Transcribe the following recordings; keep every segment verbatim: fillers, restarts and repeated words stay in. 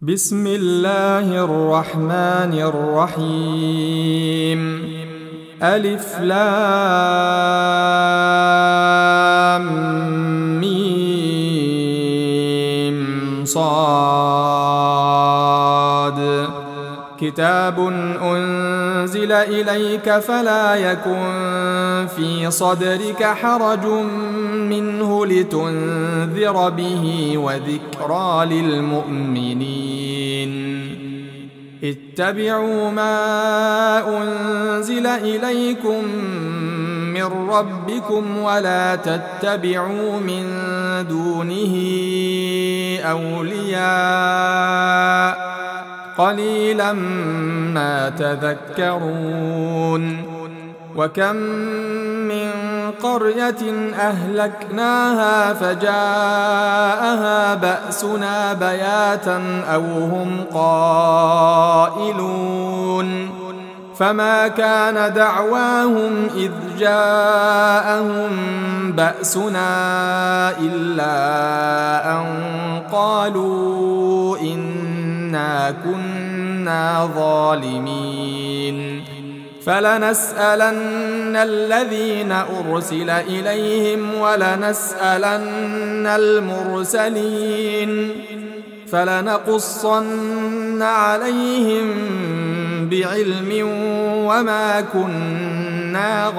بسم الله الرحمن الرحيم ألف لام ميم صاد كتاب أنزل إليك فلا يكن في صدرك حرج منه لتنذر به وذكرى للمؤمنين اتبعوا ما أنزل إليكم من ربكم ولا تتبعوا من دونه أولياء قليلا ما تذكرون وكم من قرية أهلكناها فجاءها بأسنا بياتا أو هم قائلون فما كان دعواهم إذ جاءهم بأسنا إلا أن قالوا إنا كنا ظالمين فلنسألن الذين أرسل إليهم ولنسألن المرسلين فلنقصن عليهم بعلم وما كنا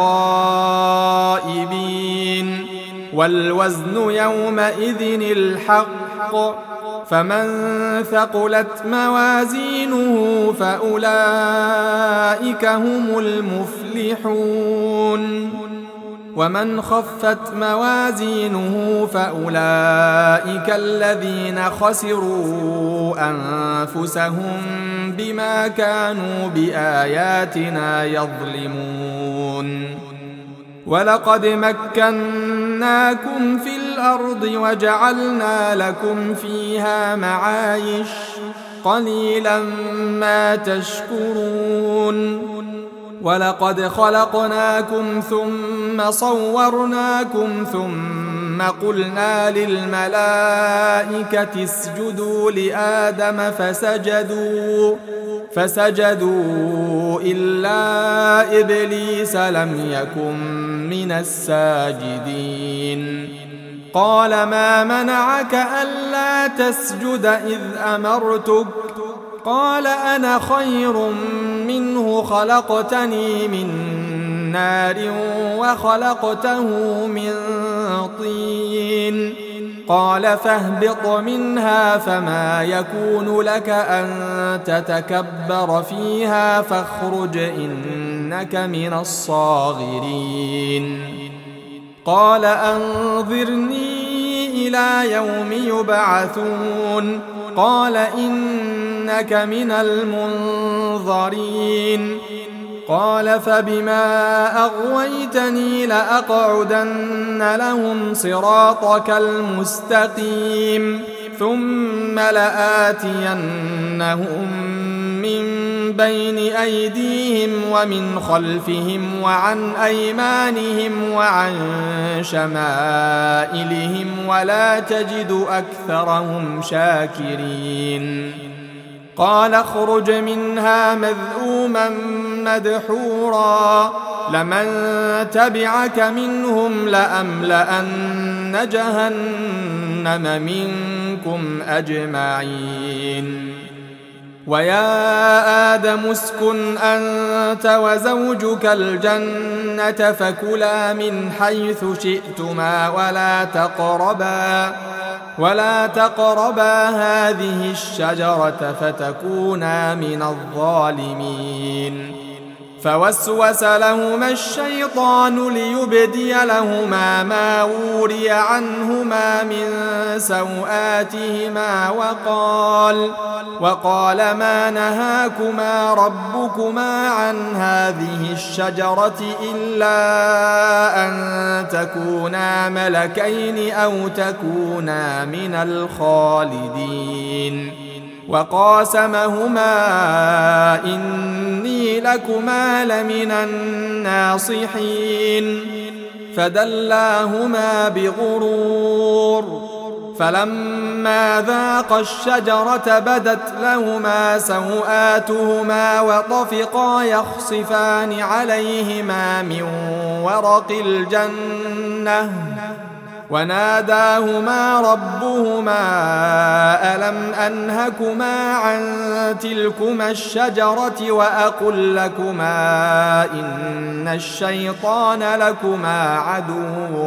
غائبين والوزن يومئذ الحق فمن ثقلت موازينه فأولئك هم المفلحون ومن خفت موازينه فأولئك الذين خسروا أنفسهم بما كانوا بآياتنا يظلمون ولقد مكناكم في الأرض وجعلنا لكم فيها معايش قليلا ما تشكرون ولقد خلقناكم ثم صورناكم ثم قلنا للملائكة اسجدوا لآدم فسجدوا فسجدوا إلا إبليس لم يكن من الساجدين قال ما منعك ألا تسجد إذ أمرتك قال أنا خير منه خلقتني من نار وخلقته من طين قال فاهبط منها فما يكون لك أن تتكبر فيها فاخرج إنك من الصاغرين قال أنظرني إلى يوم يبعثون قال إنك من المنظرين قال فبما أغويتني لأقعدن لهم صراطك المستقيم ثم لآتينهم من بين أيديهم ومن خلفهم وعن أيمانهم وعن شمائلهم ولا تجد أكثرهم شاكرين قال اخرج منها مذءوما مدحورا لمن تبعك منهم لأملأن جهنم منكم أجمعين ويا آدم اسكن أنت وزوجك الجنة فكلا من حيث شئتما ولا تقربا ولا تقربا هذه الشجرة فتكونا من الظالمين فوسوس لهما الشيطان ليبدي لهما ما وري عنهما من سوآتهما وقال وقال ما نهاكما ربكما عن هذه الشجرة إلا أن تكونا ملكين أو تكونا من الخالدين وقاسمهما إني لكما لمن الناصحين فدلاهما بغرور فلما ذاقا الشجرة بدت لهما سوآتهما وطفقا يخصفان عليهما من ورق الجنة وناداهما ربهما ألم أنهكما عن تلكما الشجرة وأقل لكما إن الشيطان لكما عدو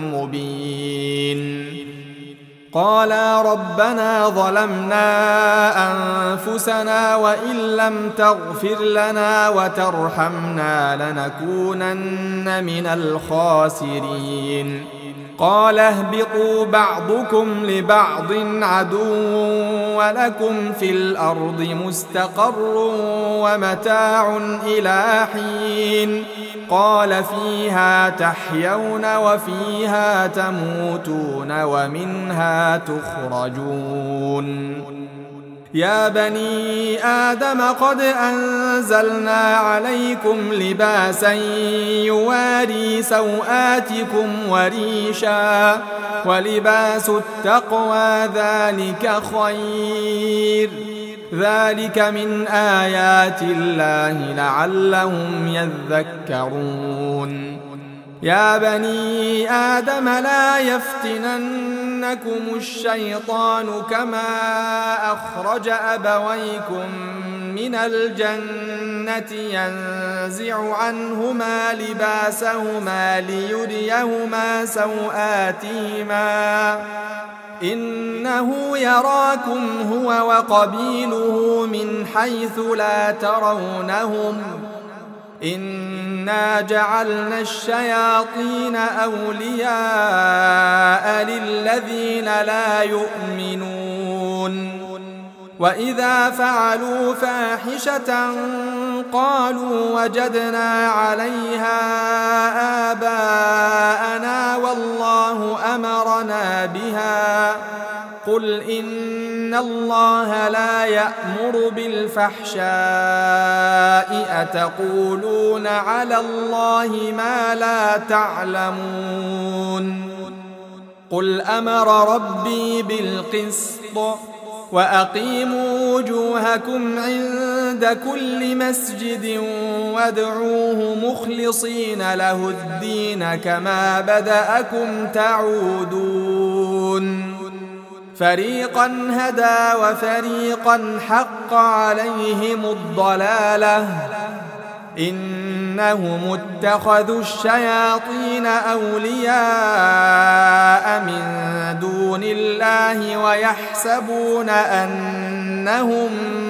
مبين قالا ربنا ظلمنا أنفسنا وإن لم تغفر لنا وترحمنا لنكونن من الخاسرين قال اهبطوا بعضكم لبعض عدو ولكم في الأرض مستقر ومتاع إلى حين قال فيها تحيون وفيها تموتون ومنها تخرجون يا بني آدم قد أنزلنا عليكم لباسا يواري سوآتكم وريشا ولباس التقوى ذلك خير ذلك من آيات الله لعلهم يذكرون يا بني آدم لا يفتننكم الشيطان كما أخرج أبويكم من الجنة ينزع عنهما لباسهما ليريهما سوآتهما إنه يراكم هو وقبيله من حيث لا ترونهم إنا جعلنا الشياطين أولياء للذين لا يؤمنون وإذا فعلوا فاحشة قالوا وجدنا عليها آباءنا والله أمرنا بها قل إن الله لا يأمر بالفحشاء أتقولون على الله ما لا تعلمون قل أمر ربي بالقسط وأقيموا وجوهكم عند كل مسجد وادعوه مخلصين له الدين كما بدأكم تعودون فريقا هدى وفريقا حق عليهم الضلالة إنهم اتخذوا الشياطين أولياء من دون الله ويحسبون أنهم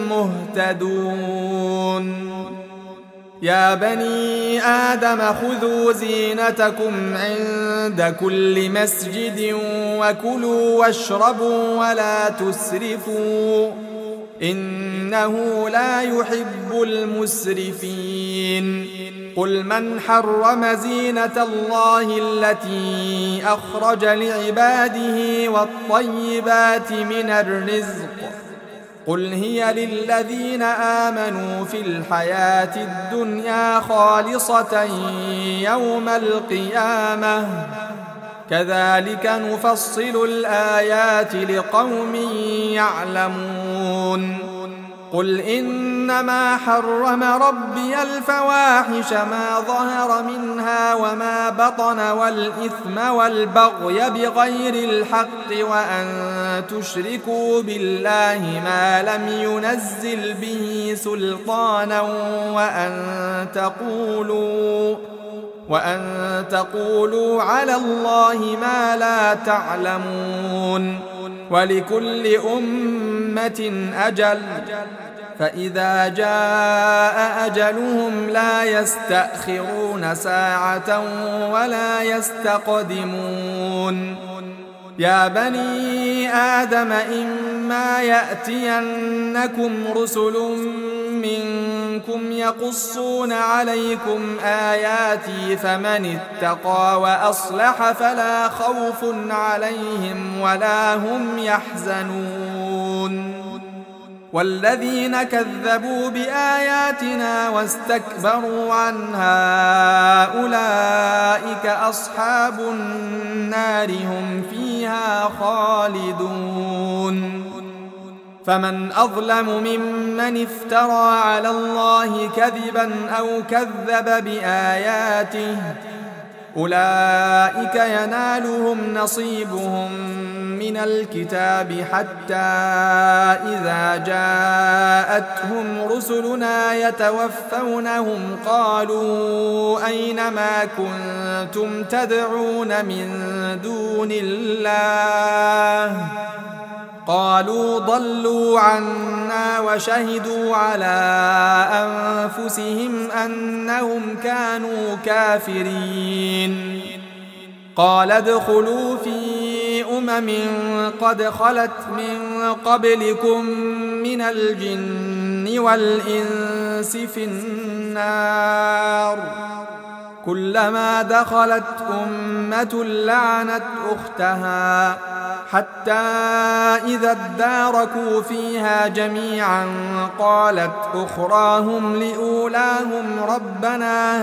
مهتدون يا بني آدم خذوا زينتكم عند كل مسجد وكلوا واشربوا ولا تسرفوا إنه لا يحب المسرفين قل من حرم زينة الله التي أخرج لعباده والطيبات من الرزق قل هي للذين آمنوا في الحياة الدنيا خالصة يوم القيامة كذلك نفصل الآيات لقوم يعلمون قل إنما حرم ربي الفواحش ما ظهر منها وما بطن والإثم والبغي بغير الحق وأن تشركوا بالله ما لم ينزل به سلطانا وأن تقولوا وأن تقولوا على الله ما لا تعلمون ولكل أمة أجل فإذا جاء أجلهم لا يستأخرون ساعة ولا يستقدمون يا بني آدم إما يأتينكم رسل منكم يقصون عليكم آياتي فمن اتقى وأصلح فلا خوف عليهم ولا هم يحزنون والذين كذبوا بآياتنا واستكبروا عنها أولئك أصحاب النار هم فيها فيها خالدون. فمن أظلم ممن افترى على الله كذبا أو كذب بآياته أولئك ينالهم نصيبهم من الكتاب حتى إذا جاءتهم رسلنا يتوفونهم قالوا أين ما كنتم تدعون من دون الله قالوا ضلوا عنا وشهدوا على أنفسهم أنهم كانوا كافرين. قال ادخلوا في أمم قد خلت من قبلكم من الجن والإنس في النار كلما دخلت أمة لعنت أختها حتى إذا اداركوا فيها جميعا قالت أخراهم لأولاهم ربنا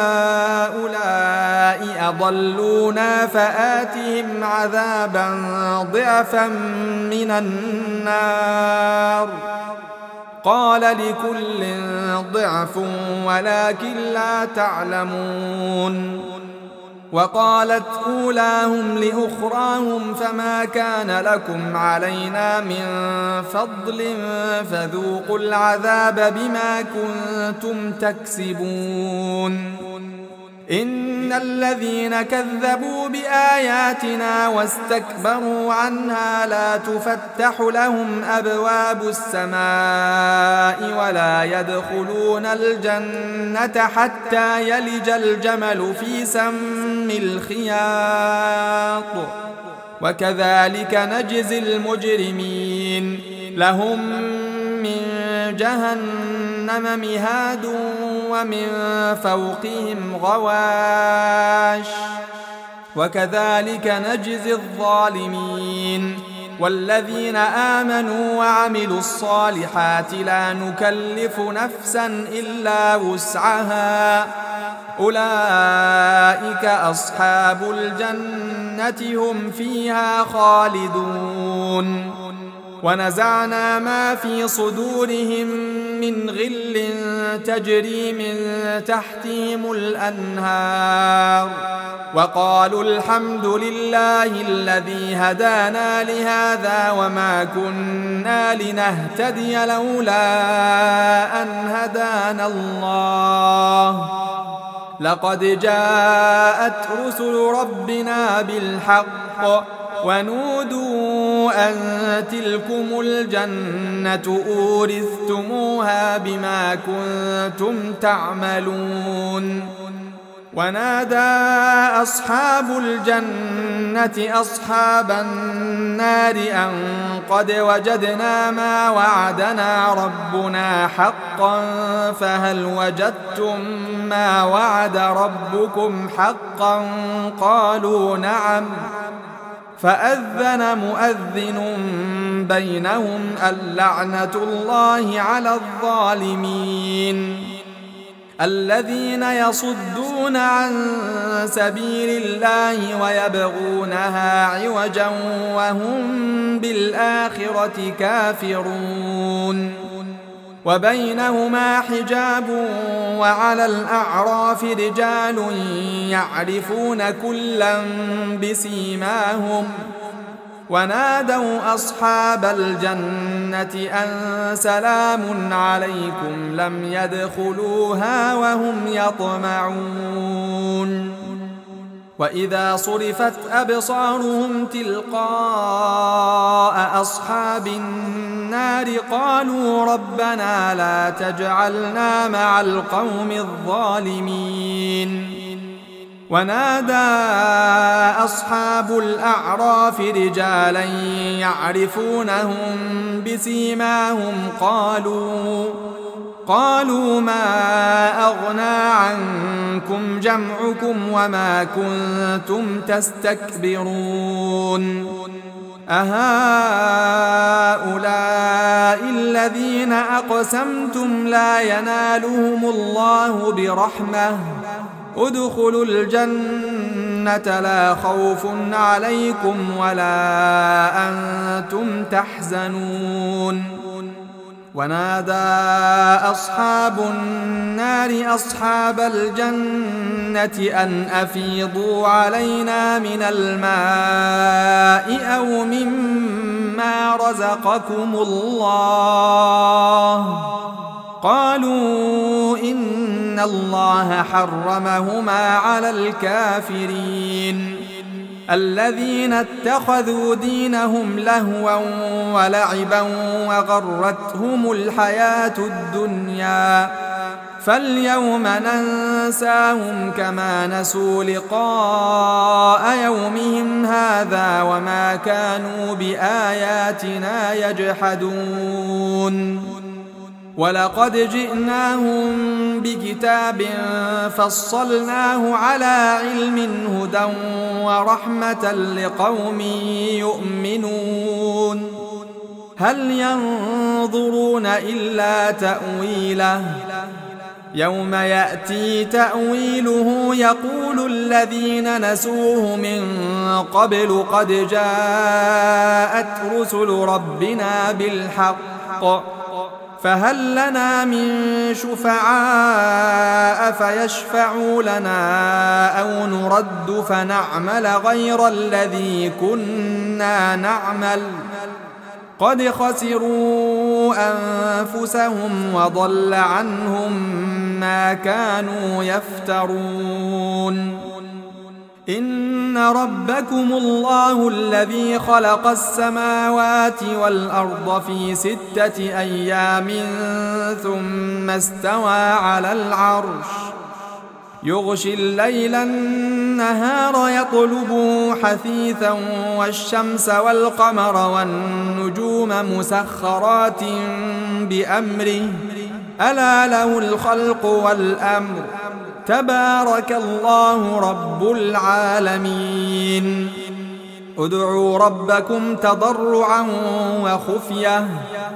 هؤلاء أضلونا فآتهم عذابا ضعفا من النار قال لكل ضعف ولكن لا تعلمون. وقالت أولاهم لأخراهم فما كان لكم علينا من فضل فذوقوا العذاب بما كنتم تكسبون. إن الذين كذبوا بآياتنا واستكبروا عنها لا تفتح لهم أبواب السماء ولا يدخلون الجنة حتى يلج الجمل في سم الخياط وكذلك نجزي المجرمين. لهم من جهنم مهاد ومن فوقهم غواش وكذلك نجزي الظالمين. والذين آمنوا وعملوا الصالحات لا نكلف نفسا إلا وسعها أولئك أصحاب الجنة هم فيها خالدون. ونزعنا ما في صدورهم من غل تجري من تحتهم الأنهار وقالوا الحمد لله الذي هدانا لهذا وما كنا لنهتدي لولا أن هدانا الله لقد جاءت رسل ربنا بالحق ونودوا أن تلكم الجنة أورثتموها بما كنتم تعملون. ونادى أصحاب الجنة أصحاب النار أن قد وجدنا ما وعدنا ربنا حقا فهل وجدتم ما وعد ربكم حقا قالوا نعم فأذن مؤذن بينهم اللعنة الله على الظالمين. الذين يصدون عن سبيل الله ويبغونها عوجا وهم بالآخرة كافرون. وبينهما حجاب وعلى الأعراف رجال يعرفون كلا بسيماهم ونادوا أصحاب الجنة أن سلام عليكم لم يدخلوها وهم يطمعون. وإذا صرفت أبصارهم تلقاء أصحاب النار قالوا ربنا لا تجعلنا مع القوم الظالمين. ونادى أصحاب الأعراف رجالا يعرفونهم بسيماهم قالوا قالوا ما أغنى عنكم جمعكم وما كنتم تستكبرون أهؤلاء الذين أقسمتم لا ينالهم الله برحمة ادخلوا الجنة الجنة لا خوف عليكم ولا أنتم تحزنون. ونادى أصحاب النار أصحاب الجنة أن أفيضوا علينا من الماء أو مما رزقكم الله. قالوا إن الله حرمهما على الكافرين الذين اتخذوا دينهم لهوا ولعبا وغرتهم الحياة الدنيا فاليوم ننساهم كما نسوا لقاء يومهم هذا وما كانوا بآياتنا يجحدون. ولقد جئناهم بكتاب فصلناه على علم هدى ورحمة لقوم يؤمنون. هل ينظرون إلا تأويله يوم يأتي تأويله يقول الذين نسوه من قبل قد جاءت رسل ربنا بالحق فهل لنا من شفعاء فيشفعوا لنا أو نرد فنعمل غير الذي كنا نعمل قد خسروا أنفسهم وضل عنهم ما كانوا يفترون. إن ربكم الله الذي خلق السماوات والأرض في ستة أيام ثم استوى على العرش يغشي الليل النهار يطلبه حثيثا والشمس والقمر والنجوم مسخرات بأمره ألا له الخلق والأمر تبارك الله رب العالمين. ادعوا ربكم تضرعا وخفية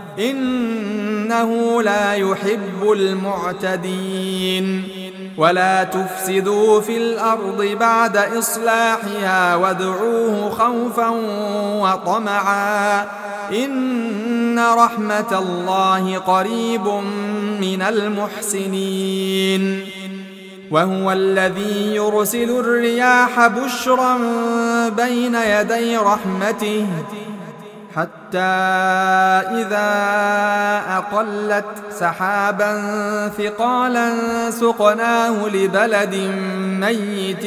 إنه لا يحب المعتدين. ولا تفسدوا في الأرض بعد إصلاحها وادعوه خوفا وطمعا إن رحمة الله قريب من المحسنين. وهو الذي يرسل الرياح بشرا بين يدي رحمته حتى إذا أقلت سحابا ثقالا سقناه لبلد ميت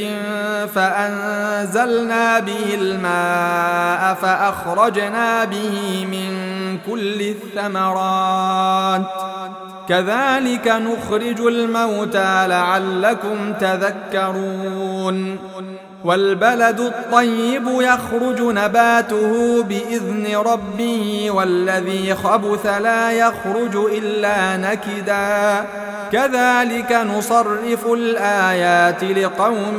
فأنزلنا به الماء فأخرجنا به من كل الثمرات كذلك نخرج الموتى لعلكم تذكرون. والبلد الطيب يخرج نباته بإذن ربه والذي خبث لا يخرج إلا نكدا كذلك نصرف الآيات لقوم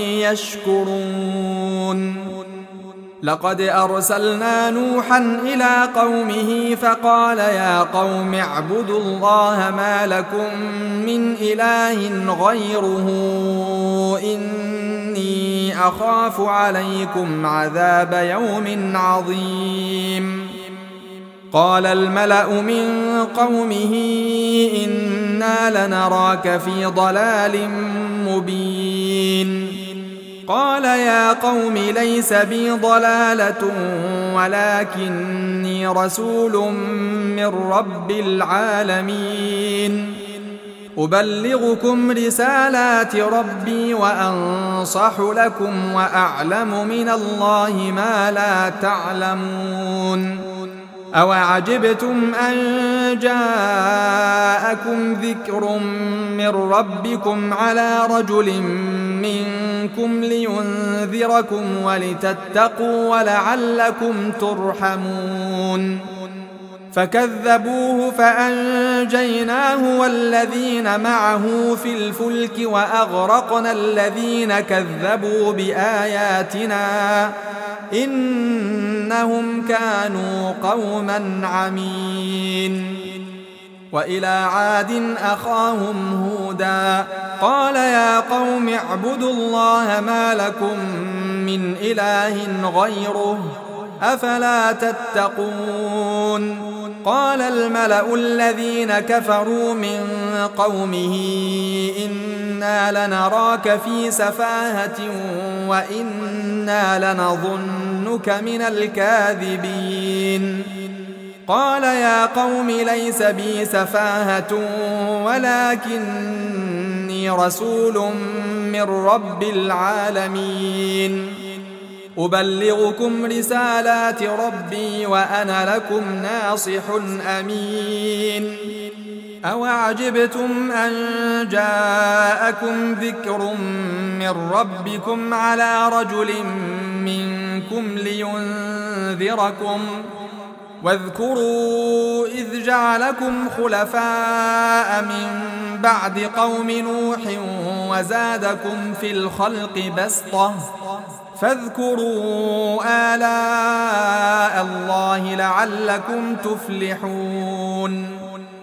يشكرون. لقد أرسلنا نوحا إلى قومه فقال يا قوم اعبدوا الله ما لكم من إله غيره إني أخاف عليكم عذاب يوم عظيم. قال الملأ من قومه إنا لنراك في ضلال مبين. قال يا قوم ليس بي ضلالة ولكني رسول من رب العالمين أبلغكم رسالات ربي وأنصح لكم وأعلم من الله ما لا تعلمون. أوعجبتم أن جاءكم ذكر من ربكم على رجل منكم لينذركم ولتتقوا ولعلكم ترحمون. فكذبوه فأنجيناه والذين معه في الفلك وأغرقنا الذين كذبوا بآياتنا إنهم كانوا قوما عمين. وإلى عاد أخاهم هودا قال يا قوم اعبدوا الله ما لكم من إله غيره أفلا تتقون قال الملأ الذين كفروا من قومه إنا لنراك في سفاهة وإنا لنظنك من الكاذبين قال يا قوم ليس بي سفاهة ولكني رسول من رب العالمين أبلغكم رسالات ربي وأنا لكم ناصح أمين أوعجبتم أن جاءكم ذكر من ربكم على رجل منكم لينذركم واذكروا إذ جعلكم خلفاء من بعد قوم نوح وزادكم في الخلق بسطة فاذكروا آلاء الله لعلكم تفلحون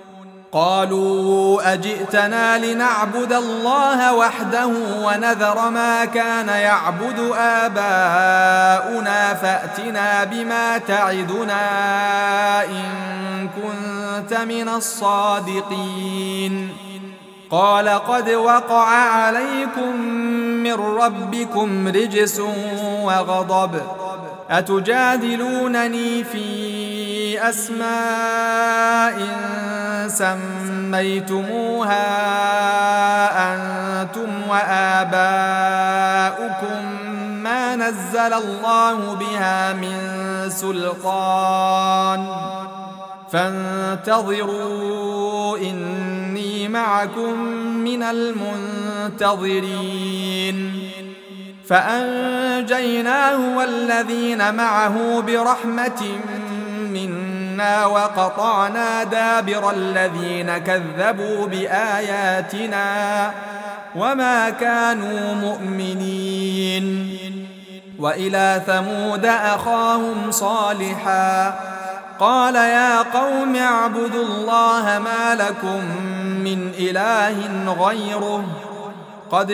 قالوا أجئتنا لنعبد الله وحده ونذر ما كان يعبد آباؤنا فأتنا بما تعدنا إن كنت من الصادقين قال قد وقع عليكم من ربكم رجس وغضب أتجادلونني في أسماء سميتموها أنتم وآباؤكم ما نزل الله بها من سلطان فانتظروا إني معكم من المنتظرين فأنجيناه والذين معه برحمة منا وقطعنا دابر الذين كذبوا بآياتنا وما كانوا مؤمنين وإلى ثمود أخاهم صالحا قال يا قوم اعبدوا الله ما لكم من إله غيره قد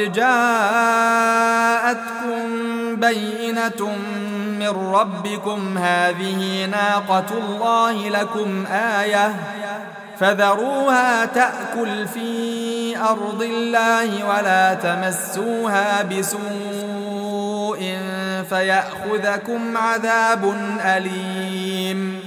جاءتكم بينة من ربكم هذه ناقة الله لكم آية فذروها تأكل في أرض الله ولا تمسوها بسوء فيأخذكم عذاب أليم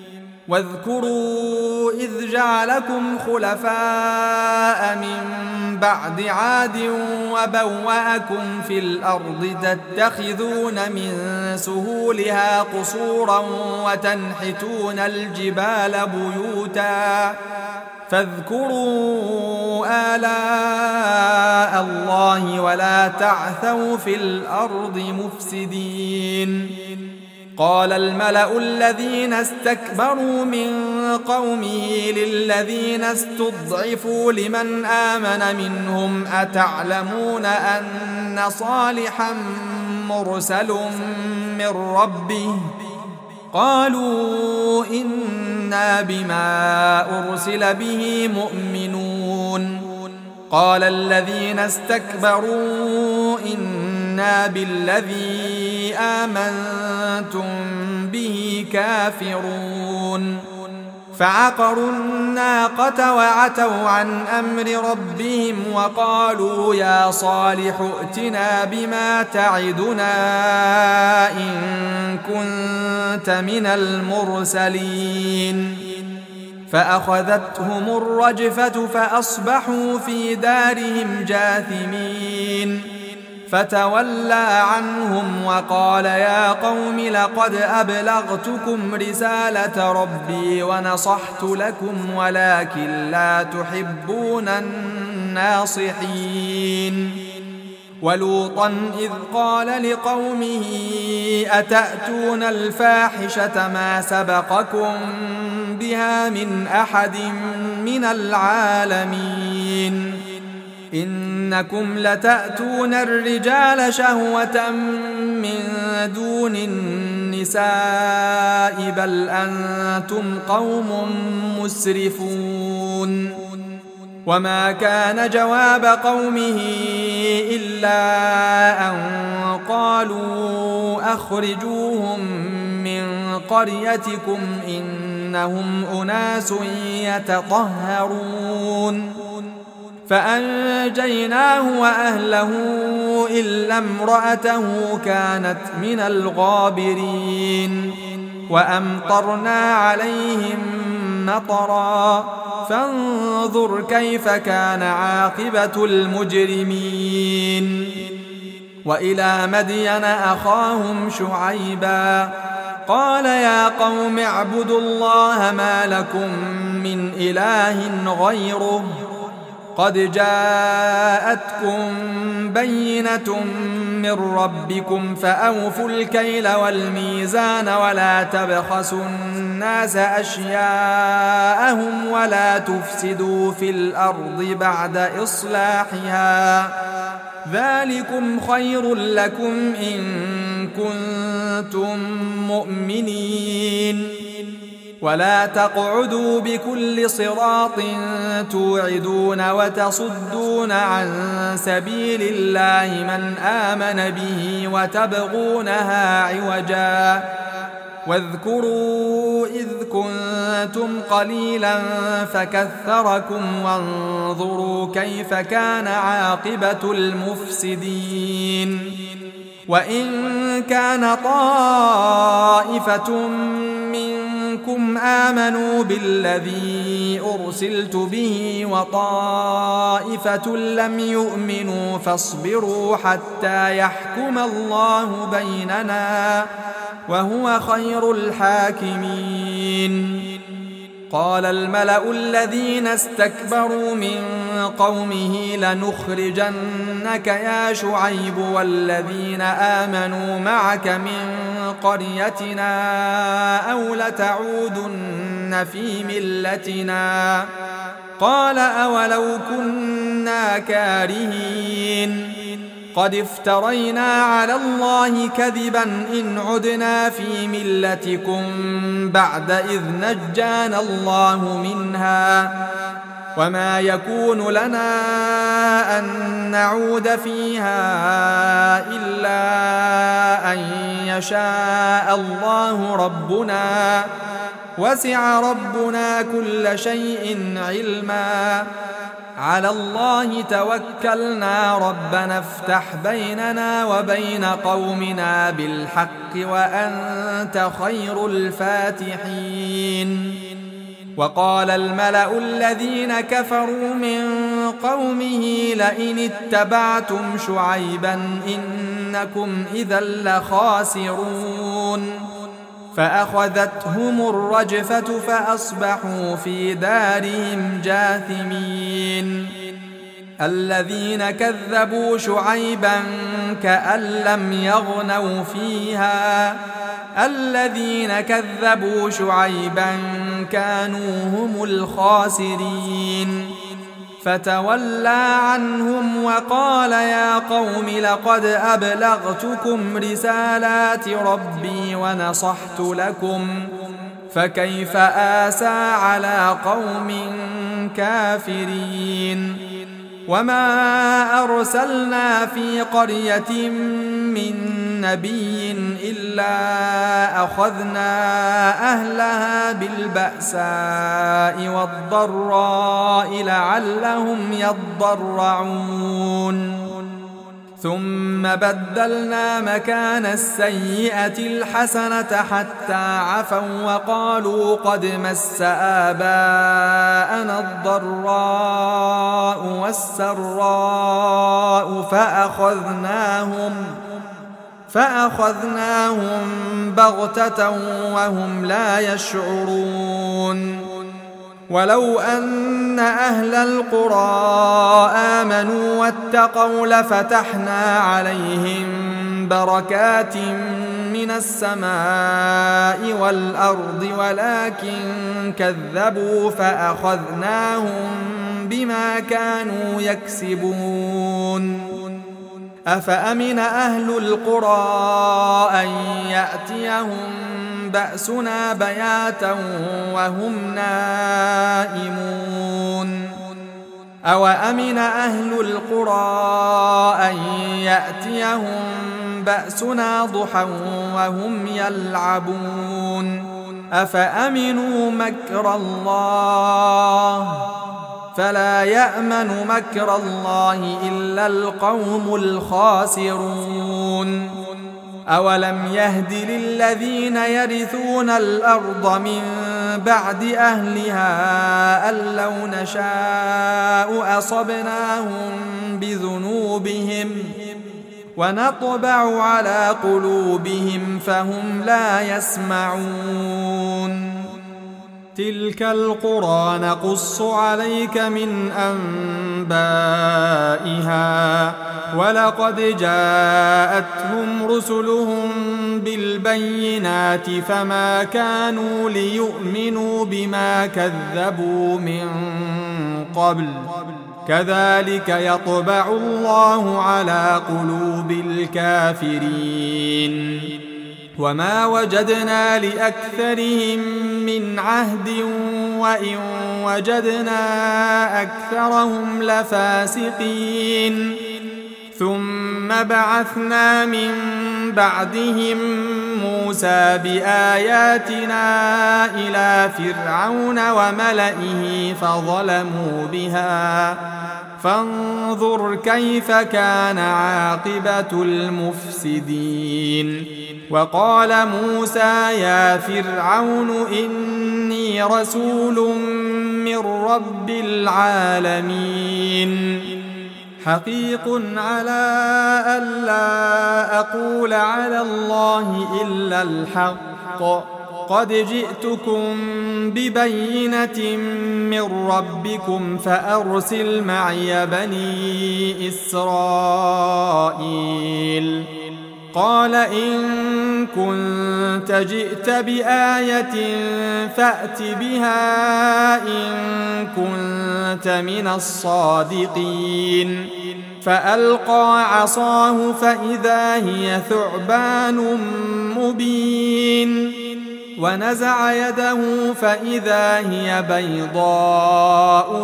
واذكروا إذ جعلكم خلفاء من بعد عاد وبوأكم في الأرض تتخذون من سهولها قصورا وتنحتون الجبال بيوتا فاذكروا آلاء الله ولا تعثوا في الأرض مفسدين قال الملأ الذين استكبروا من قومه للذين استضعفوا لمن آمن منهم أتعلمون أن صالحا مرسل من ربه قالوا إنا بما أرسل به مؤمنون قال الذين استكبروا إنا بالذي آمنتم به كافرون فعقروا الناقة وعتوا عن أمر ربهم وقالوا يا صالح ائتنا بما تعدنا إن كنت من المرسلين فأخذتهم الرجفة فأصبحوا في دارهم جاثمين فتولى عنهم وقال يا قوم لقد أبلغتكم رسالة ربي ونصحت لكم ولكن لا تحبون الناصحين ولوطا إذ قال لقومه أتأتون الفاحشة ما سبقكم بها من أحد من العالمين إنكم لتأتون الرجال شهوة من دون النساء بل أنتم قوم مسرفون وما كان جواب قومه إلا أن قالوا أخرجوهم من قريتكم إنهم أناس يتطهرون فأنجيناه وأهله إلا امرأته كانت من الغابرين وأمطرنا عليهم مطرا فانظر كيف كان عاقبة المجرمين وإلى مدين أخاهم شعيبا قال يا قوم اعبدوا الله ما لكم من إله غيره قد جاءتكم بينة من ربكم فأوفوا الكيل والميزان ولا تبخسوا الناس أشياءهم ولا تفسدوا في الأرض بعد إصلاحها ذلكم خير لكم إن كنتم مؤمنين ولا تقعدوا بكل صراط توعدون وتصدون عن سبيل الله من آمن به وتبغونها عوجا واذكروا إذ كنتم قليلا فكثركم وانظروا كيف كان عاقبة المفسدين وإن كان طائفة منكم آمنوا بالذي أرسلت به وطائفة لم يؤمنوا فاصبروا حتى يحكم الله بيننا وهو خير الحاكمين قال الملأ الذين استكبروا من قومه لنخرجنك يا شعيب والذين آمنوا معك من قريتنا أو لتعودن في ملتنا قال أولو كنا كارهين قد افترينا على الله كذبا إن عدنا في ملتكم بعد إذ نجانا الله منها وما يكون لنا أن نعود فيها إلا أن يشاء الله ربنا وسع ربنا كل شيء علما على الله توكلنا ربنا افتح بيننا وبين قومنا بالحق وأنت خير الفاتحين وقال الملأ الذين كفروا من قومه لئن اتبعتم شعيبا إنكم إذا لخاسرون فأخذتهم الرجفة فأصبحوا في دارهم جاثمين الذين كذبوا شعيبا كأن لم يغنوا فيها الذين كذبوا شعيبا كانوا هم الخاسرين فتولى عنهم وقال يا قوم لقد أبلغتكم رسالات ربي ونصحت لكم فكيف آسى على قوم كافرين وما أرسلنا في قرية من نبي إلا أخذنا أهلها بالبأساء والضراء لعلهم يضرعون ثم بدلنا مكان السيئة الحسنة حتى عفوا وقالوا قد مس آباءنا الضراء والسراء فأخذناهم فأخذناهم بغتة وهم لا يشعرون ولو أن أهل القرى آمنوا واتقوا لفتحنا عليهم بركات من السماء والأرض ولكن كذبوا فأخذناهم بما كانوا يكسبون أفأمن أهل القرى أن يأتيهم بأسنا بياتا وهم نائمون أوأمن أهل القرى أن يأتيهم بأسنا ضحى وهم يلعبون أفأمنوا مكر الله فلا يأمن مكر الله إلا القوم الخاسرون أولم يهد للذين يرثون الأرض من بعد أهلها أن لو نشاء أصبناهم بذنوبهم ونطبع على قلوبهم فهم لا يسمعون تلك القرى نقص عليك من أنبائها ولقد جاءتهم رسلهم بالبينات فما كانوا ليؤمنوا بما كذبوا من قبل كذلك يطبع الله على قلوب الكافرين وما وجدنا لأكثرهم من عهد وإن وجدنا أكثرهم لفاسقين ثم بعثنا من بعدهم موسى بآياتنا إلى فرعون وملئه فظلموا بها فانظر كيف كان عاقبة المفسدين وقال موسى يا فرعون إني رسول من رب العالمين حقيق على ألا أقول على الله إلا الحق قد جئتكم ببينة من ربكم فأرسل معي بني إسرائيل قال إن كنت جئت بآية فأت بها إن كنت من الصادقين فألقى عصاه فإذا هي ثعبان مبين ونزع يده فإذا هي بيضاء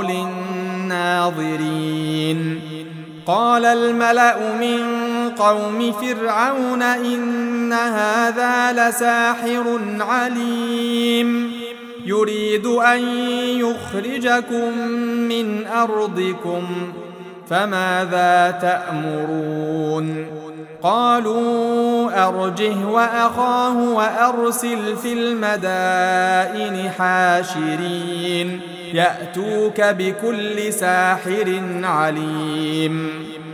للناظرين قال الملأ من قوم فرعون إن هذا لساحر عليم يريد أن يخرجكم من أرضكم فماذا تأمرون قالوا أرجه وأخاه وأرسل في المدائن حاشرين يأتوك بكل ساحر عليم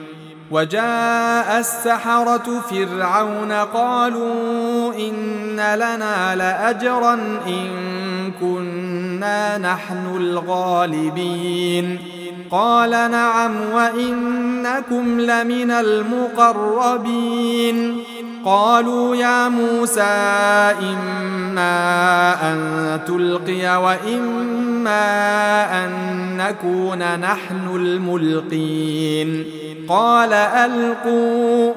وجاء السحرة فرعون قالوا إن لنا لأجرا إن كنا نحن الغالبين قال نعم وإنكم لمن المقربين قالوا يا موسى إما أن تلقي وإما أن نكون نحن الملقين قال ألقوا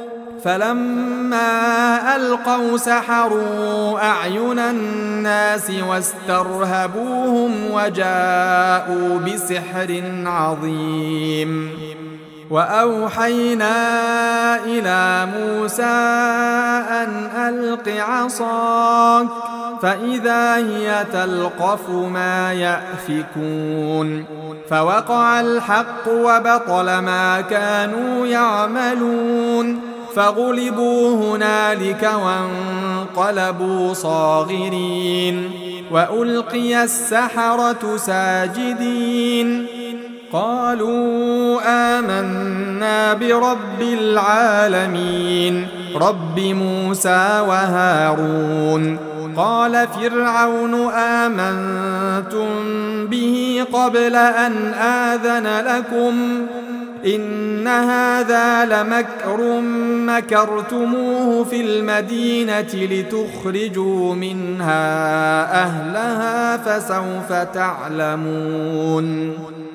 فلما ألقوا سحروا أعين الناس واسترهبوهم وجاءوا بسحر عظيم وأوحينا إلى موسى أن ألق عصاك فإذا هي تلقف ما يأفكون فوقع الحق وبطل ما كانوا يعملون فغلبوا هنالك وانقلبوا صاغرين وألقي السحرة ساجدين قالوا آمنا برب العالمين رب موسى وهارون قال فرعون آمنتم به قبل أن آذن لكم إن هذا لمكر مكرتموه في المدينة لتخرجوا منها أهلها فسوف تعلمون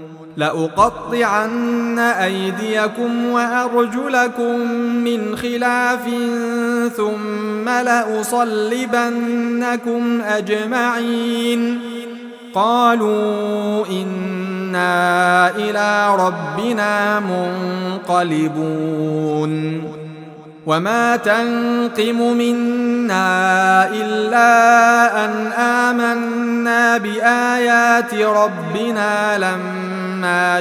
لأقطعن أيديكم وأرجلكم من خلاف ثم لأصلبنكم أجمعين قالوا إن إنا إلى ربنا منقلبون وما تنقم منا إلا أن آمنا بآيات ربنا لما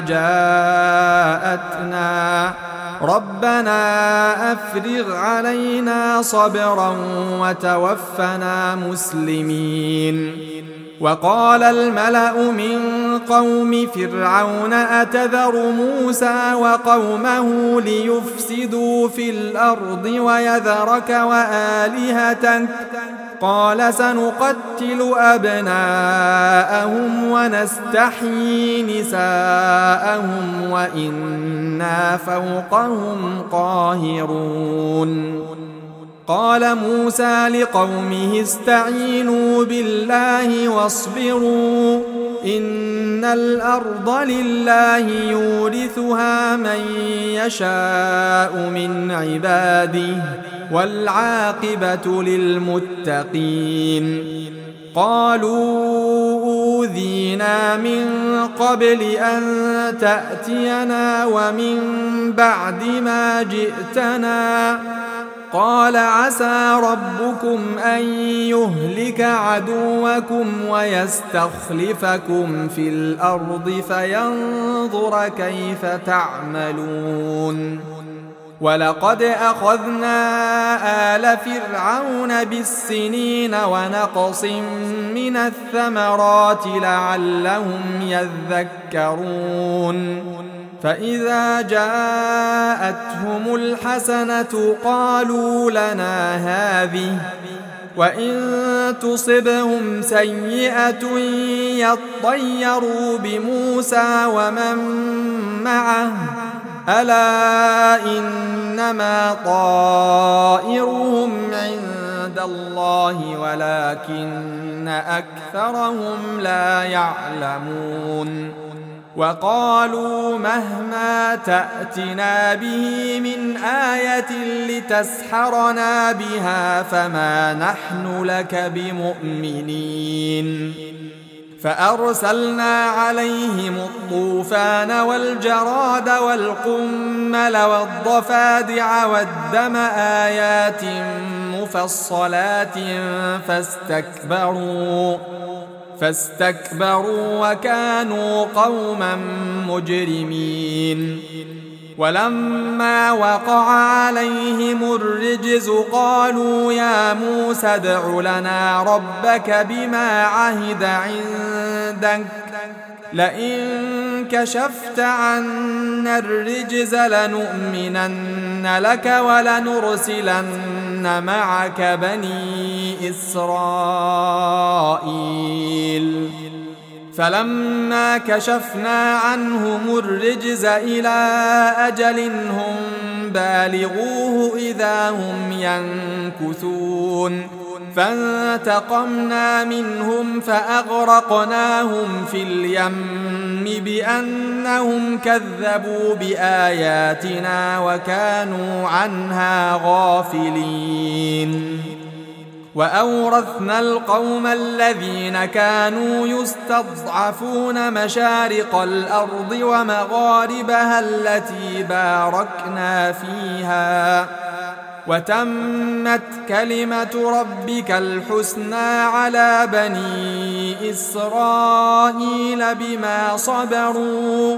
جاءتنا ربنا أفرغ علينا صبرا وتوفنا مسلمين. وقال الملأ من قوم فرعون أتذر موسى وقومه ليفسدوا في الأرض ويذرك وآلهتك قال سنقتل أبناءهم ونستحيي نساءهم وإنا فوقهم قاهرون. قال موسى لقومه استعينوا بالله واصبروا إن الأرض لله يورثها من يشاء من عباده والعاقبة للمتقين. قالوا أوذينا من قبل أن تأتينا ومن بعد ما جئتنا قال عسى ربكم أن يهلك عدوكم ويستخلفكم في الأرض فينظر كيف تعملون. ولقد أخذنا آل فرعون بالسنين ونقص من الثمرات لعلهم يذكرون. فإذا جاءتهم الحسنة قالوا لنا هذه وإن تصبهم سيئة يطيروا بموسى ومن معه ألا إنما طائرهم عند الله ولكن أكثرهم لا يعلمون. وقالوا مهما تأتنا به من آية لتسحرنا بها فما نحن لك بمؤمنين. فأرسلنا عليهم الطوفان والجراد والقمل والضفادع والدم آيات مفصلات فاستكبروا فاستكبروا وكانوا قوما مجرمين. ولما وقع عليهم الرجز قالوا يا موسى ادع لنا ربك بما عهد عندك لئن كشفت عنا الرجز لنؤمنن لك ولنرسلن معك بني إسرائيل. فلما كشفنا عنهم الرجز إلى أجل هم بالغوه إذا هم ينكثون فانتقمنا منهم فأغرقناهم في اليم بأنهم كذبوا بآياتنا وكانوا عنها غافلين. وأورثنا القوم الذين كانوا يستضعفون مشارق الأرض ومغاربها التي باركنا فيها وتمت كلمة ربك الحسنى على بني إسرائيل بما صبروا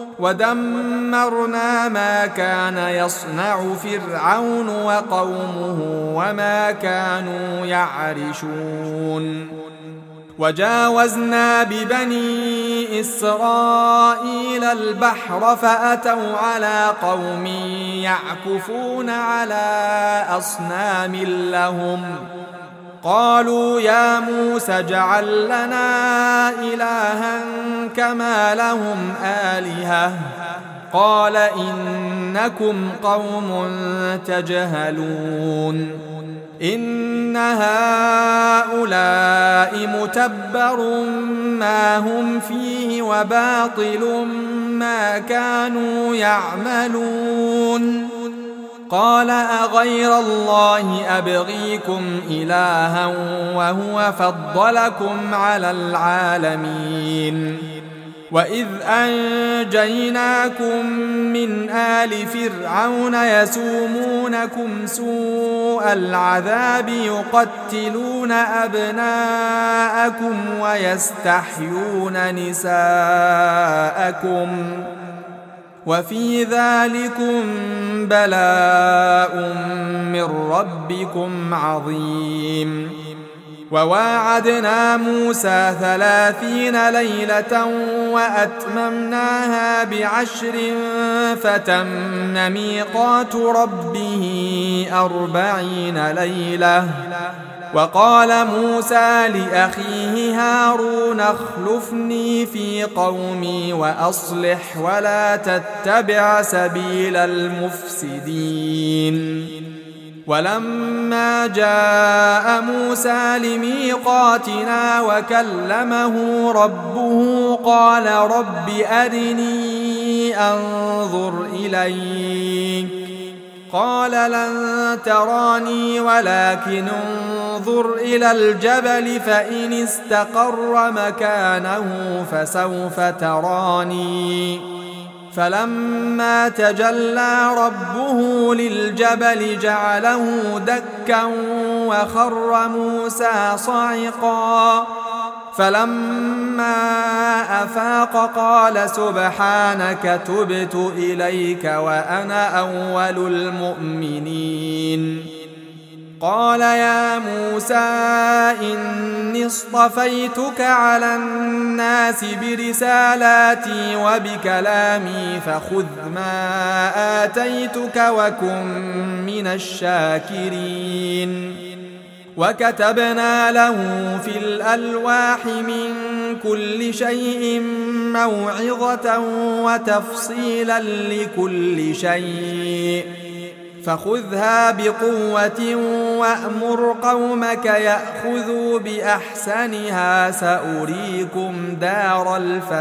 ودمرنا ما كان يصنع فرعون وقومه وما كانوا يعرشون. وجاوزنا ببني إسرائيل البحر فأتوا على قوم يعكفون على أصنام لهم قالوا يا موسى اجعل لنا إلها كما لهم آلهة قال إنكم قوم تجهلون. إن هؤلاء متبر ما هم فيه وباطل ما كانوا يعملون. قال أغير الله أبغيكم إلها وهو فضلكم على العالمين وإذ أنجيناكم من آل فرعون يسومونكم سوء العذاب يقتلون أبناءكم ويستحيون نساءكم وفي ذلكم بلاء من ربكم عظيم. وواعدنا موسى ثلاثين ليلة وأتممناها بعشر فتم ميقات ربه أربعين ليلة. وقال موسى لأخيه هارون اخلفني في قومي وأصلح ولا تتبع سبيل المفسدين. ولما جاء موسى لميقاتنا وكلمه ربه قال رب أرني أنظر إليك قال لن تراني ولكن انظر إلى الجبل فإن استقر مكانه فسوف تراني. فلما تجلى ربه للجبل جعله دكا وخر موسى صعقا. فلما أفاق قال سبحانك تبت إليك وأنا أول المؤمنين. قال يا موسى إني اصطفيتك على الناس برسالاتي وبكلامي فخذ ما آتيتك وكن من الشاكرين. وكتبنا له في الألواح من كل شيء موعظة وتفصيلا لكل شيء فخذها بقوة وأمر قومك يأخذوا بأحسنها سأريكم دار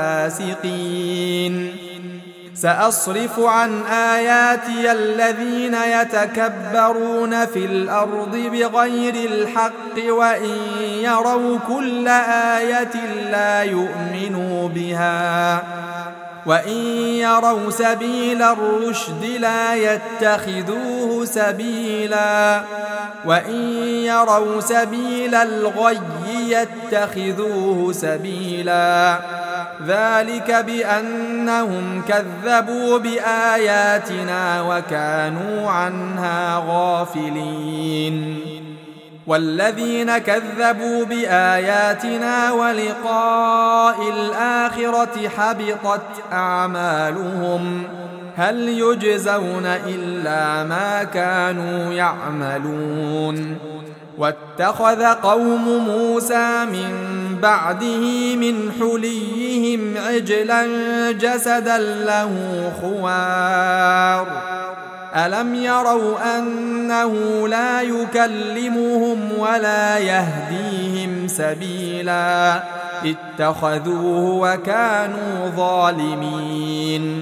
الفاسقين. سأصرف عن آياتي الذين يتكبرون في الأرض بغير الحق وإن يروا كل آية لا يؤمنوا بها وإن يروا سبيل الرشد لا يتخذوه سبيلا وإن يروا سبيل الغي يتخذوه سبيلا. ذلك بأنهم كذبوا بآياتنا وكانوا عنها غافلين. والذين كذبوا بآياتنا ولقاء الآخرة حبطت أعمالهم هل يجزون إلا ما كانوا يعملون. واتخذ قوم موسى من بعده من حليهم عجلا جسدا له خوار ألم يروا أنه لا يكلمهم ولا يهديهم سبيلا اتخذوه وكانوا ظالمين.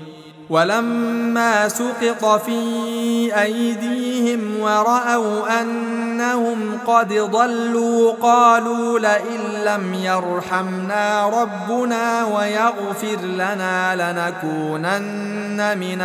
ولما سقط في أيديهم ورأوا أنهم قد ضلوا قالوا لئن لم يرحمنا ربنا ويغفر لنا لنكونن من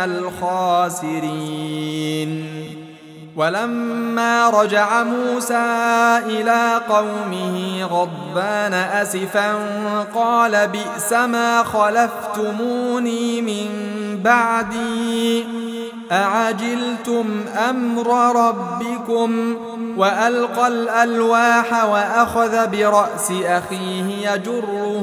الخاسرين. ولما رجع موسى إلى قومه غضبان أسفا قال بئس ما خلفتموني من بعدي أعجلتم أمر ربكم. وألقى الألواح وأخذ برأس أخيه يجره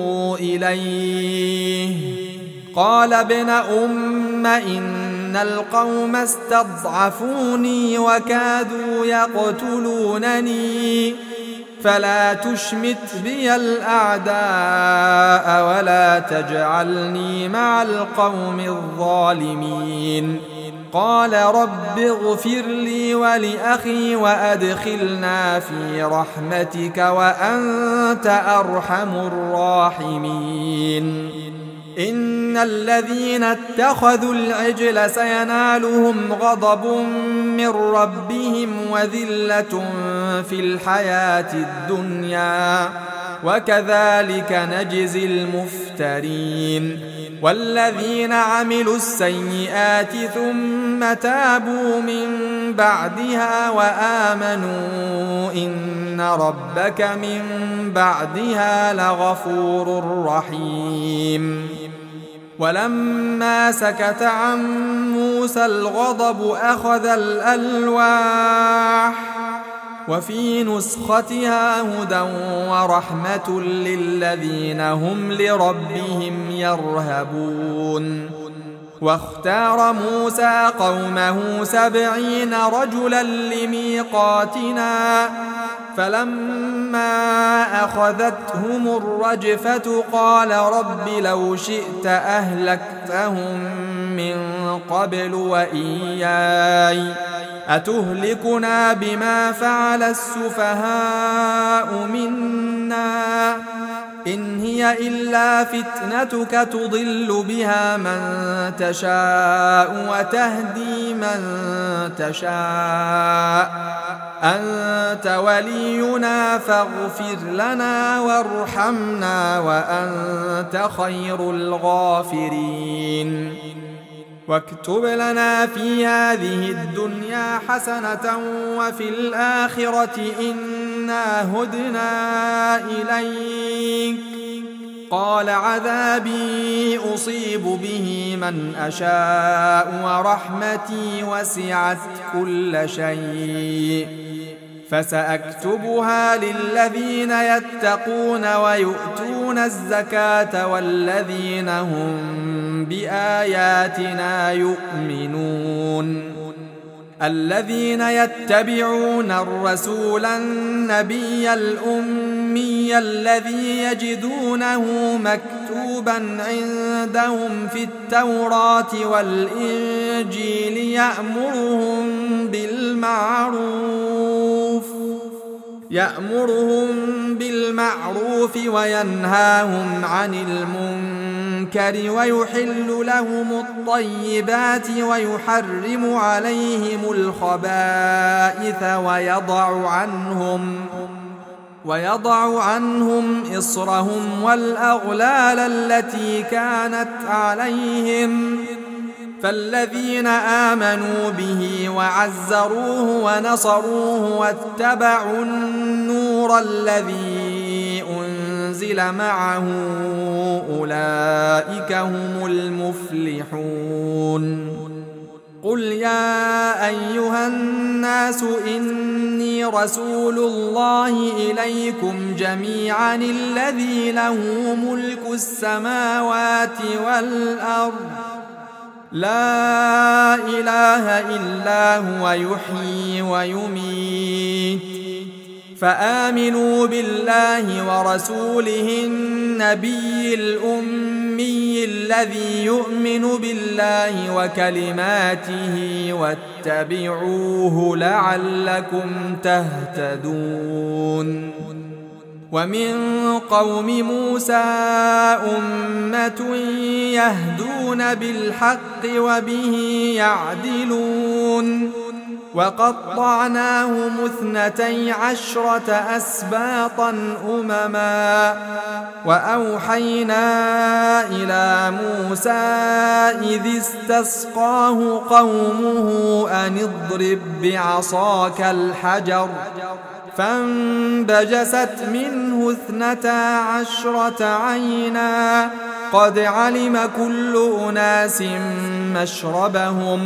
إليه قال ابن أم إن القوم استضعفوني وكادوا يقتلونني فلا تشمت بي الأعداء ولا تجعلني مع القوم الظالمين. قال رب اغفر لي ولأخي وأدخلنا في رحمتك وأنت أرحم الراحمين. إن الذين اتخذوا العجل سينالهم غضب من ربهم وذلة في الحياة الدنيا وكذلك نجزي المفترين. والذين عملوا السيئات ثم تابوا من بعدها وآمنوا إن ربك من بعدها لغفور رحيم. ولما سكت عن موسى الغضب أخذ الألواح وفي نسختها هدى ورحمة للذين هم لربهم يرهبون. واختار موسى قومه سبعين رجلا لميقاتنا فلما أخذتهم الرجفة قال رب لو شئت أهلكتهم من قبل وإياي أتهلكنا بما فعل السفهاء منا إن هي إلا فتنتك تضل بها من تشاء وتهدي من تشاء أنت ولينا فاغفر لنا وارحمنا وأنت خير الغافرين. واكتب لنا في هذه الدنيا حسنة وفي الآخرة إنا هدنا إليك قال عذابي أصيب به من أشاء ورحمتي وسعت كل شيء فسأكتبها للذين يتقون ويؤتون الزكاة والذين هم بآياتنا يؤمنون. الذين يتبعون الرسول النبي الأمي الذي يجدونه مكتوبا عندهم في التوراة والإنجيل يأمرهم بالمعروف يأمرهم بالمعروف وينهاهم عن المنكر ويحل لهم الطيبات ويحرم عليهم الخبائث ويضع عنهم ويضع عنهم إصرهم والأغلال التي كانت عليهم. فالذين آمنوا به وعزروه ونصروه واتبعوا النور الذي أنزل معه أولئك هم المفلحون. قل يا أيها الناس إني رسول الله إليكم جميعا الذي له ملك السماوات والأرض لا إله إلا هو يحيي ويميت فآمنوا بالله ورسوله النبي الأمي الذي يؤمن بالله وكلماته واتبعوه لعلكم تهتدون. ومن قوم موسى أمة يهدون بالحق وبه يعدلون. وقطعناهم اثنتي عشرة أسباطا أمما وأوحينا إلى موسى إذ استسقاه قومه أن اضرب بعصاك الحجر فانبجست منه اثنتا عشرة عينا قد علم كل أناس مشربهم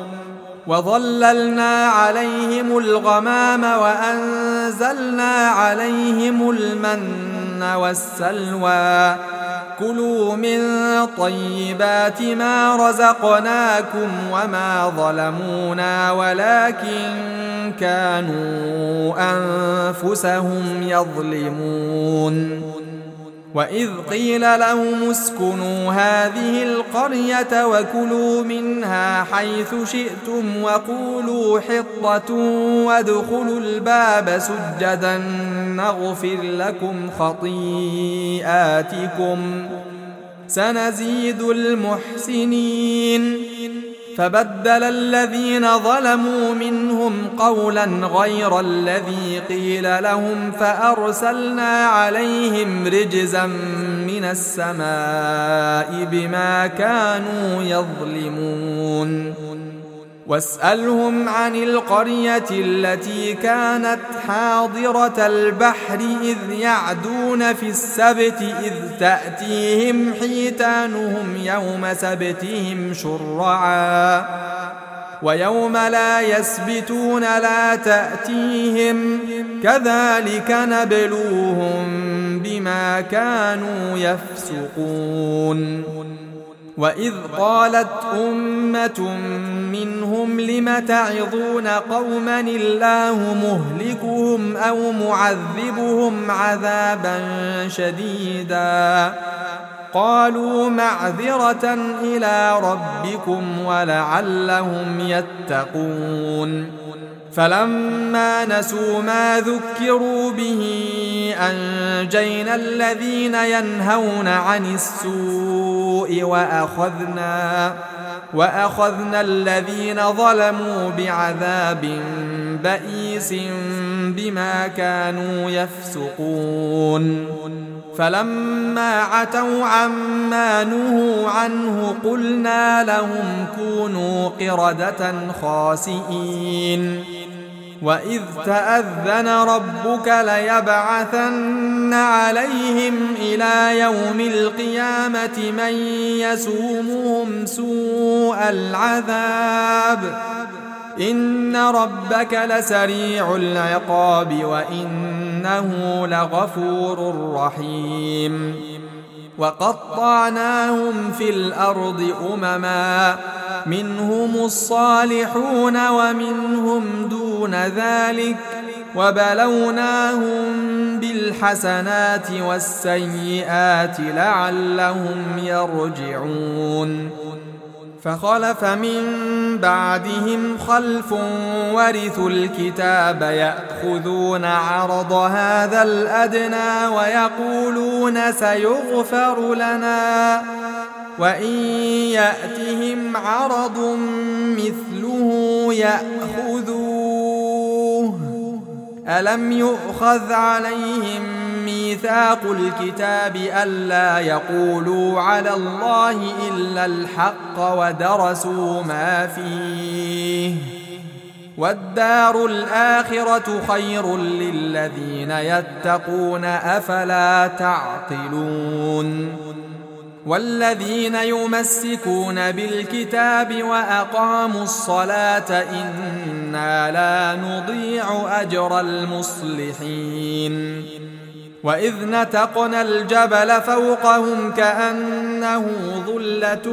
وظللنا عليهم الغمام وأنزلنا عليهم المن والسلوى كلوا من طيبات ما رزقناكم وما ظلمونا ولكن كانوا أنفسهم يظلمون. وإذ قيل لهم اسكنوا هذه القرية وكلوا منها حيث شئتم وقولوا حطة وادخلوا الباب سجدا نغفر لكم خطيئاتكم سنزيد المحسنين. فبدل الذين ظلموا منهم قولا غير الذي قيل لهم فأرسلنا عليهم رجزا من السماء بما كانوا يظلمون واسألهم عن القرية التي كانت حاضرة البحر إذ يعدون في السبت إذ تأتيهم حيتانهم يوم سبتهم شرعا ويوم لا يسبتون لا تأتيهم كذلك نبلوهم بما كانوا يفسقون وإذ قالت أمة منهم لم تعظون قوما الله مهلكهم أو معذبهم عذابا شديدا قالوا معذرة إلى ربكم ولعلهم يتقون فلما نسوا ما ذكروا به أنجينا الذين ينهون عن السوء وأخذنا وأخذنا الذين ظلموا بعذاب بئيس بما كانوا يفسقون فلما عتوا عما نهوا عنه قلنا لهم كونوا قردة خاسئين وإذ تأذن ربك ليبعثن عليهم إلى يوم القيامة من يسومهم سوء العذاب إن ربك لسريع العقاب وإنه لغفور رحيم وقطعناهم في الأرض أمما منهم الصالحون ومنهم دون ذلك وبلوناهم بالحسنات والسيئات لعلهم يرجعون فخلف من بعدهم خلف ورثوا الكتاب يأخذون عرض هذا الأدنى ويقولون سيغفر لنا وإن يأتهم عرض مثله يأخذوه ألم يؤخذ عليهم ميثاق الكتاب ألا يقولوا على الله إلا الحق ودرسوا ما فيه والدار الآخرة خير للذين يتقون أفلا تعقلون والذين يمسكون بالكتاب وأقاموا الصلاة إنا لا نضيع أجر المصلحين وإذ نتقنا الجبل فوقهم كأنه ظلة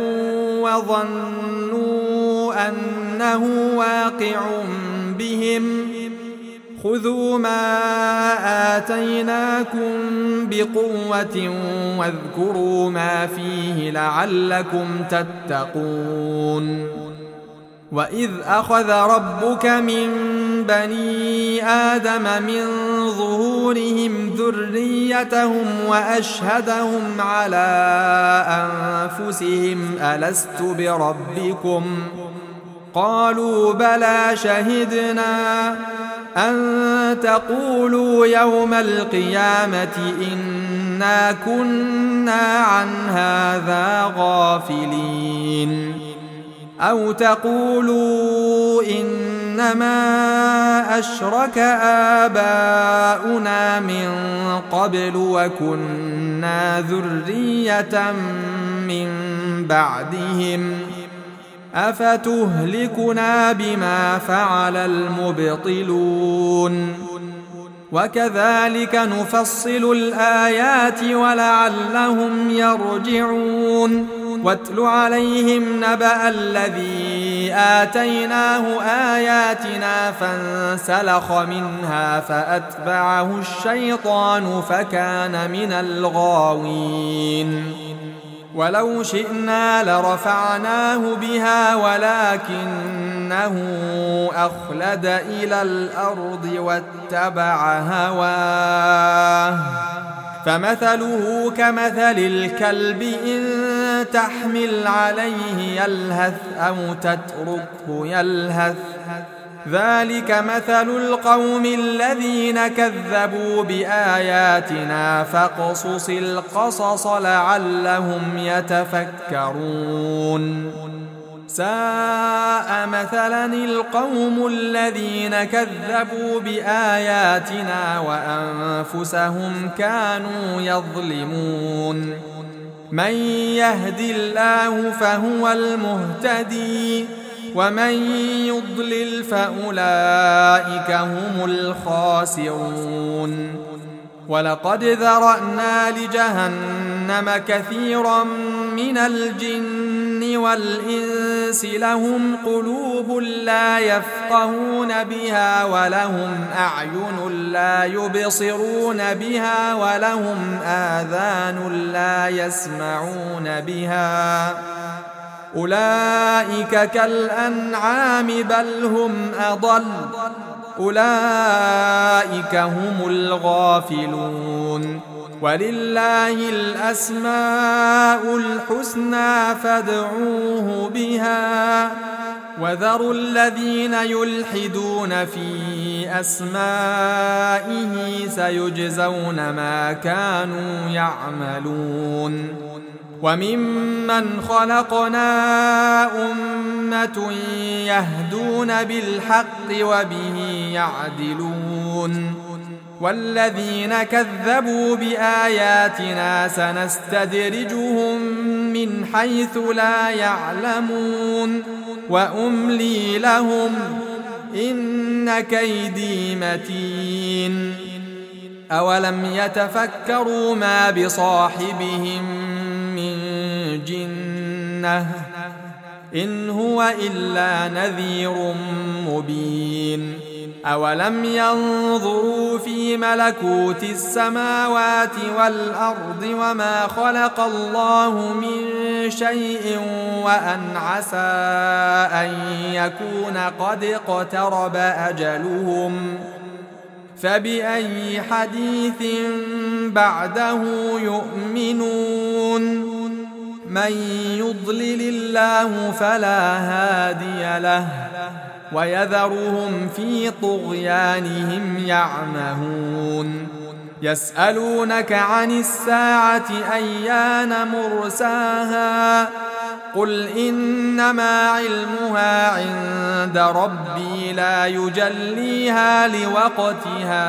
وظنوا أنه واقع بهم خذوا ما آتيناكم بقوة واذكروا ما فيه لعلكم تتقون وإذ أخذ ربك من بني آدم من ظهورهم ذريتهم وأشهدهم على أنفسهم ألست بربكم قالوا بلى شهدنا أن تقولوا يوم القيامة إنا كنا عن هذا غافلين أو تقولوا إنما أشرك آباؤنا من قبل وكنا ذرية من بعدهم أفتهلكنا بما فعل المبطلون وكذلك نفصل الآيات ولعلهم يرجعون واتل عليهم نبأ الذي آتيناه آياتنا فانسلخ منها فأتبعه الشيطان فكان من الغاوين ولو شئنا لرفعناه بها ولكنه أخلد إلى الأرض واتبع هواه فمثله كمثل الكلب إن تحمل عليه يلهث أو تتركه يلهث ذلك مثل القوم الذين كذبوا بآياتنا فاقصص القصص لعلهم يتفكرون ساء مثلا القوم الذين كذبوا بآياتنا وأنفسهم كانوا يظلمون من يهد الله فهو المهتدي ومن يضلل فأولئك هم الخاسرون ولقد ذرأنا لجهنم كثيرا من الجن والإنس لهم قلوب لا يفقهون بها ولهم أعين لا يبصرون بها ولهم آذان لا يسمعون بها أولئك كالأنعام بل هم أضل أولئك هم الغافلون ولله الأسماء الحسنى فادعوه بها وذروا الذين يلحدون في أسمائه سيجزون ما كانوا يعملون وممن خلقنا أمة يهدون بالحق وبه يعدلون والذين كذبوا بآياتنا سنستدرجهم من حيث لا يعلمون وأملي لهم إن كيدي متين أولم يتفكروا ما بصاحبهم من جنة إن هو إلا نذير مبين أولم ينظروا في ملكوت السماوات والأرض وما خلق الله من شيء وأن عسى أن يكون قد اقترب أجلهم فبأي حديث بعده يؤمنون من يضلل الله فلا هادي له ويذرهم في طغيانهم يعمهون يسألونك عن الساعة أيان مرساها قل إنما علمها عند ربي لا يجليها لوقتها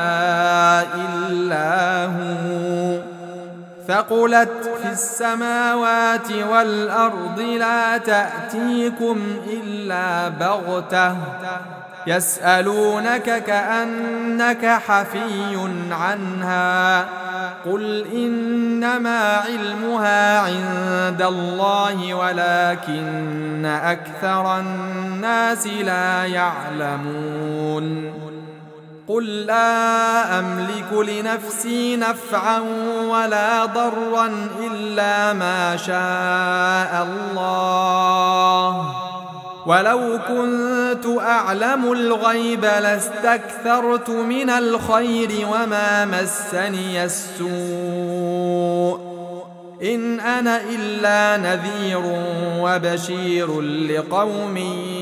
إلا هو ثقلت في السماوات والأرض لا تأتيكم إلا بغتة يسألونك كأنك حفي عنها قل إنما علمها عند الله ولكن أكثر الناس لا يعلمون قل لا أملك لنفسي نفعا ولا ضرا إلا ما شاء الله ولو كنت أعلم الغيب لاستكثرت من الخير وما مسني السوء إن أنا إلا نذير وبشير لقوم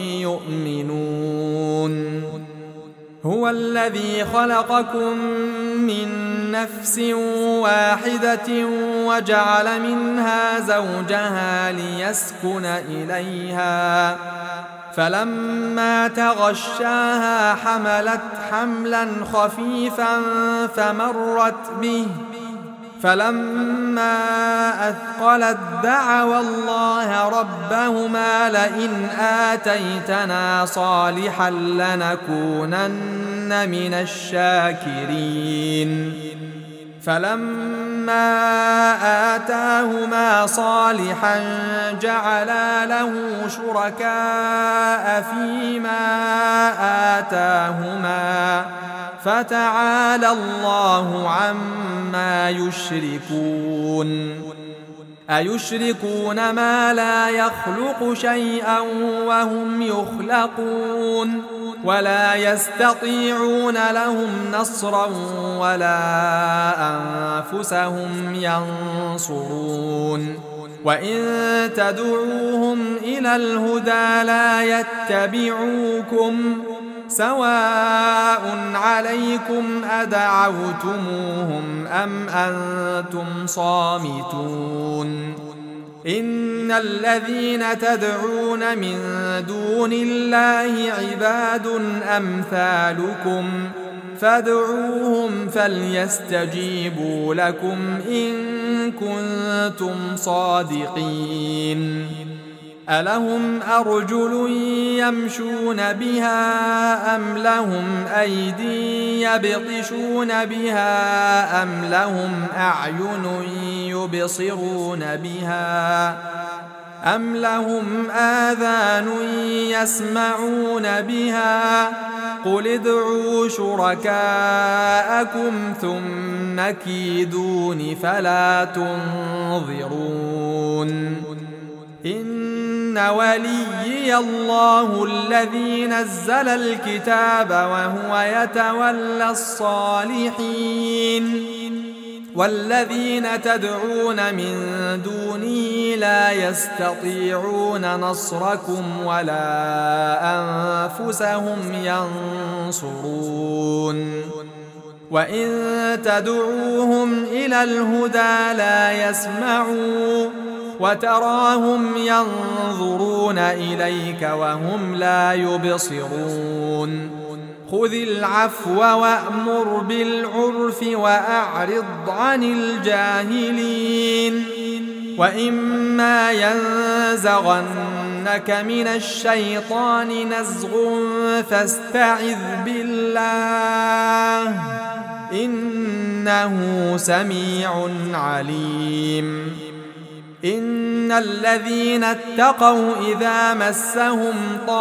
يؤمنون هو الذي خلقكم من نفس واحدة وجعل منها زوجها ليسكن إليها فلما تغشاها حملت حملا خفيفا فمرت به فلما أثقلت دعوا الله ربهما لئن آتيتنا صالحا لنكونن من الشاكرين فلما آتاهما صالحا جعلا له شركاء فيما آتاهما فتعالى الله عما يشركون أيشركون ما لا يخلق شيئا وهم يخلقون ولا يستطيعون لهم نصرا ولا أنفسهم ينصرون وإن تدعوهم إلى الهدى لا يتبعوكم سواء عليكم أدعوتموهم أم أنتم صامتون إن الذين تدعون من دون الله عباد أمثالكم فادعوهم فليستجيبوا لكم إن كنتم صادقين ألهم أرجل يمشون بها أم لهم أيدي يبطشون بها أم لهم أعين يبصرون بها أم لهم آذان يسمعون بها قل ادعوا شركاءكم ثم كيدون فلا تنظرون إن وليي الله الذي نزل الكتاب وهو يتولى الصالحين والذين تدعون من دونه لا يستطيعون نصركم ولا أنفسهم ينصرون وإن تدعوهم إلى الهدى لا يسمعوا وتراهم ينظرون إليك وهم لا يبصرون خذ العفو وأمر بالعرف وأعرض عن الجاهلين وإما ينزغنك من الشيطان نزغ فاستعذ بالله إنه سميع عليم إن الذين اتقوا إذا مسهم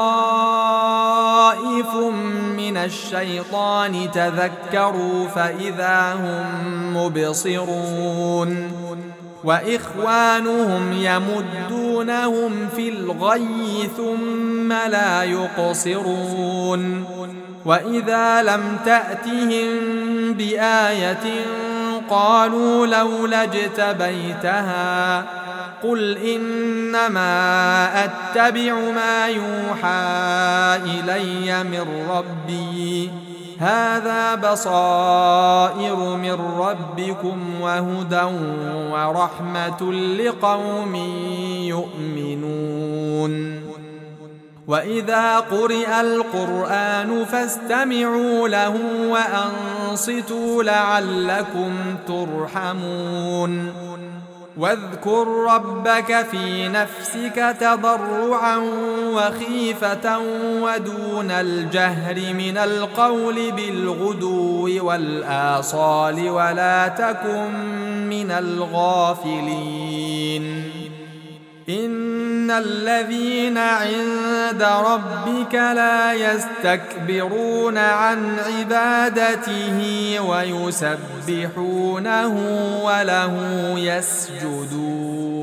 طائف من الشيطان تذكروا فإذا هم مبصرون وإخوانهم يمدونهم في الغي ثم لا يقصرون وإذا لم تأتهم بآية قالوا لولا اجتبيتها قل إنما أتبع ما يوحى إلي من ربي هذا بصائر من ربكم وهدى ورحمة لقوم يؤمنون وإذا قرئ القرآن فاستمعوا له وأنصتوا لعلكم ترحمون واذكر ربك في نفسك تضرعا وخيفة ودون الجهر من القول بالغدو والآصال ولا تكن من الغافلين إن الذين عند ربك لا يستكبرون عن عبادته ويسبحونه وله يسجدون